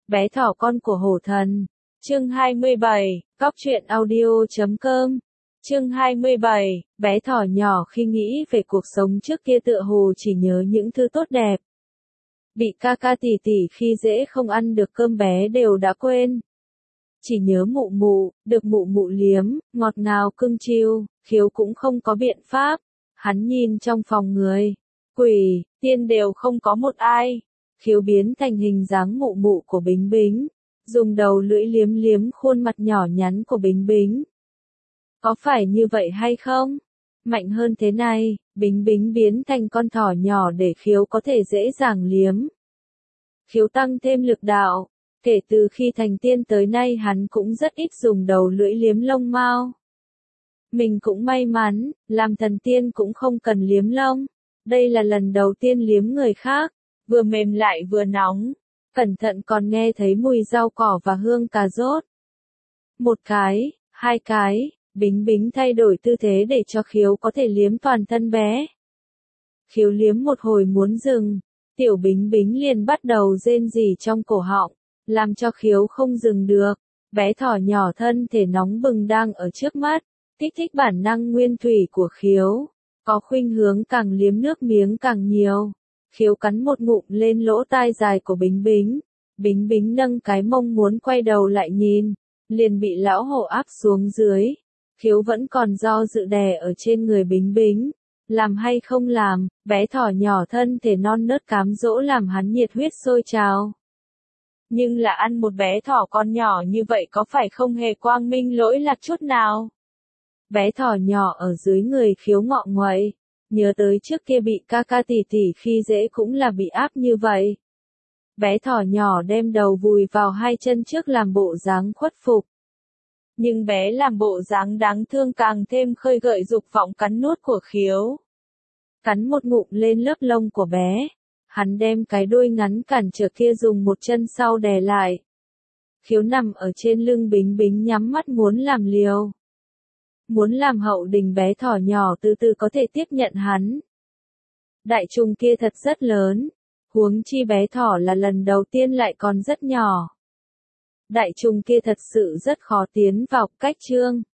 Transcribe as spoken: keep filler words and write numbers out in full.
Bé thỏ con của hổ thần. Chương hai mươi bảy, Cóc truyện audio chấm com. Chương hai mươi bảy, bé thỏ nhỏ khi nghĩ về cuộc sống trước kia tựa hồ chỉ nhớ những thứ tốt đẹp. Bị ca ca tỉ tỉ khi dễ không ăn được cơm bé đều đã quên. Chỉ nhớ mụ mụ, được mụ mụ liếm, ngọt ngào cưng chiêu, Khiếu cũng không có biện pháp. Hắn nhìn trong phòng người, quỷ, tiên đều không có một ai. Khiếu biến thành hình dáng mụ mụ của Bính Bính, dùng đầu lưỡi liếm liếm khuôn mặt nhỏ nhắn của Bính Bính. Có phải như vậy hay không? Mạnh hơn thế này, Bính Bính biến thành con thỏ nhỏ để Khiếu có thể dễ dàng liếm. Khiếu tăng thêm lực đạo, kể từ khi thành tiên tới nay hắn cũng rất ít dùng đầu lưỡi liếm lông mao. Mình cũng may mắn, làm thần tiên cũng không cần liếm lông. Đây là lần đầu tiên liếm người khác, vừa mềm lại vừa nóng, cẩn thận còn nghe thấy mùi rau cỏ và hương cà rốt. Một cái, hai cái, Bính Bính thay đổi tư thế để cho Khiếu có thể liếm toàn thân bé. Khiếu liếm một hồi muốn dừng, tiểu Bính Bính liền bắt đầu rên rỉ trong cổ họng, làm cho Khiếu không dừng được. Bé thỏ nhỏ thân thể nóng bừng đang ở trước mắt, kích thích bản năng nguyên thủy của Khiếu, có khuynh hướng càng liếm nước miếng càng nhiều. Khiếu cắn một ngụm lên lỗ tai dài của Bính Bính. Bính Bính nâng cái mông muốn quay đầu lại nhìn, liền bị lão hổ áp xuống dưới. Khiếu vẫn còn do dự đè ở trên người Bính Bính. Làm hay không làm, bé thỏ nhỏ thân thể non nớt cám dỗ làm hắn nhiệt huyết sôi trào. Nhưng là ăn một bé thỏ con nhỏ như vậy có phải không hề quang minh lỗi lạc chút nào? Bé thỏ nhỏ ở dưới người Khiếu ngọ nguậy. Nhớ tới trước kia bị ca ca tỉ tỉ khi dễ cũng là bị áp như vậy. Bé thỏ nhỏ đem đầu vùi vào hai chân trước làm bộ dáng khuất phục. Nhưng bé làm bộ dáng đáng thương càng thêm khơi gợi dục vọng cắn nuốt của Khiếu. Cắn một ngụm lên lớp lông của bé. Hắn đem cái đuôi ngắn cản trở kia dùng một chân sau đè lại. Khiếu nằm ở trên lưng Bính Bính nhắm mắt muốn làm liều. Muốn làm hậu đình bé thỏ nhỏ từ từ có thể tiếp nhận hắn. Đại trùng kia thật rất lớn, huống chi bé thỏ là lần đầu tiên lại còn rất nhỏ. Đại trùng kia thật sự rất khó tiến vào cách chương.